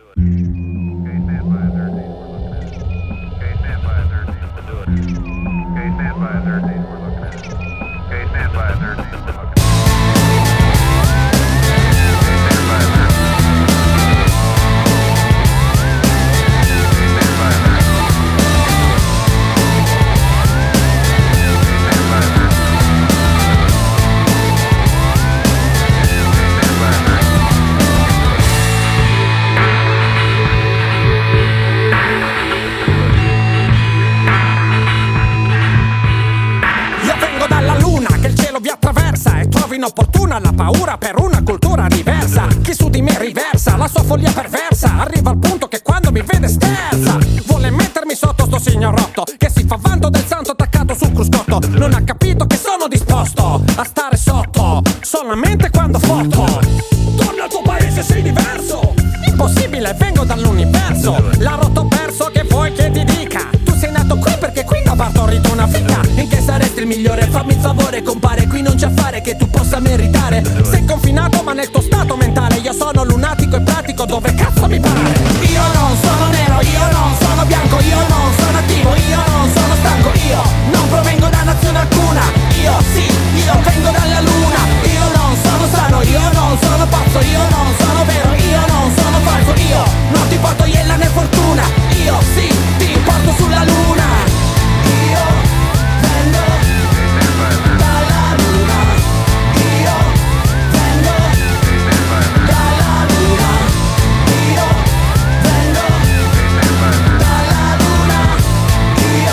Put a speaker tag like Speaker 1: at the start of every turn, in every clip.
Speaker 1: Inopportuna la paura per una cultura diversa. Chi su di me riversa la sua follia perversa. Arriva al punto che quando mi vede sterza. Vuole mettermi sotto sto signorotto che si fa vanto del santo attaccato sul cruscotto. Non ha capito che sono disposto a stare sotto solamente quando foto. Torna al tuo paese, sei diverso. Impossibile, vengo dall'universo. La rotto perso, che vuoi che ti dica? Tu sei nato qui perché qui ha partorito una figa. In che saresti il migliore? Fammi il favore, compare. Qui non c'è affare che tu possa meritare. Sei confinato ma nel tuo stato mentale. Io sono lunatico e pratico dove cazzo mi pare. Io non sono nero, io non sono bianco, io non sono attivo, io non sono stanco, io non provengo da nazione alcuna. Io sì, io vengo dalla luna. Io non sono sano, io non sono pazzo, io non sono vero, io non sono falso. Io non ti porto iella né fortuna. Io sì, ti porto sulla luna. Io vengo dalla luna. Io vengo dalla luna. Io vengo dalla luna. Io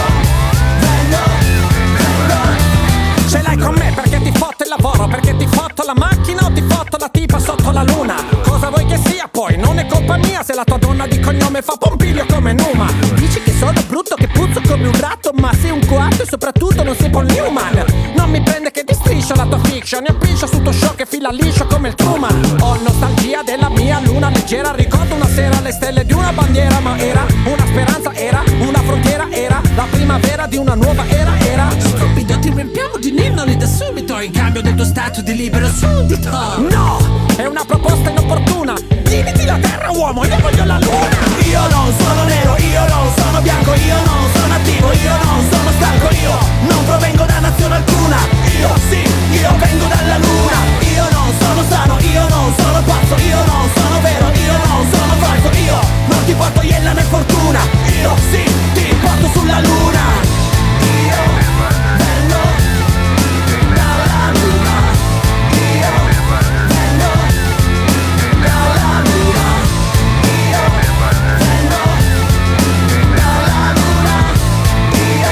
Speaker 1: vengo. Ce l'hai con me perché ti fotto il lavoro, perché ti fotto la macchina o ti fotto la tipa sotto la luna. Cosa vuoi che sia poi? Non è colpa mia se la tua donna di cognome fa Pompilio come Numa. Dici che sono brutto, che puzzo come un ratto, ma sei un coatto e soprattutto non sei Paul Newman. Non mi prende che ti striscio la tua fiction e appiccio su tuo show che fila liscio come il Truman. Ho nostalgia della mia luna leggera, ricordo una sera le stelle di una bandiera, ma era una speranza, era una frontiera, era la primavera di una nuova era, era. Stupido, ti riempiamo di ninnoli da subito in cambio del tuo stato di libero suddito. No, è una proposta inopportuna. Diviti la terra, uomo, io voglio la luna. Io non sono nero, io non sono bianco, io non sono attivo, io non sono stanco, io non provengo da nazione alcuna. Io sì, io vengo dalla luna. Io non sono sano, io non sono pazzo, io non sono vero, io non sono falso. Io non ti porto iella né fortuna. Io sì, ti porto sulla luna. Io vengo dalla luna. Io vengo dalla luna. Io vengo dalla luna. Io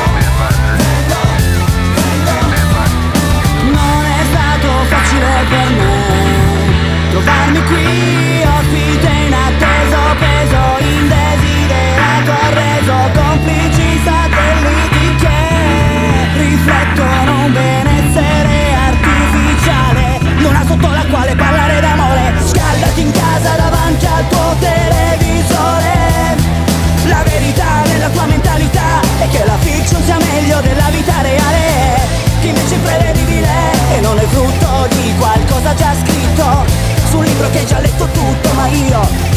Speaker 1: vengo. Non è stato facile per me trovarmi qui, ospite inatteso, peso indesiderato, reso complici satelliti che riflettono un benessere artificiale. Luna sotto la quale parlare d'amore, scaldati in casa davanti al tuo televisore. La verità nella tua mentalità è che la fiction sia meglio della vita reale, che invece è imprevedibile e non è frutto di qualcosa già scritto su un libro che hai già letto tutto, ma io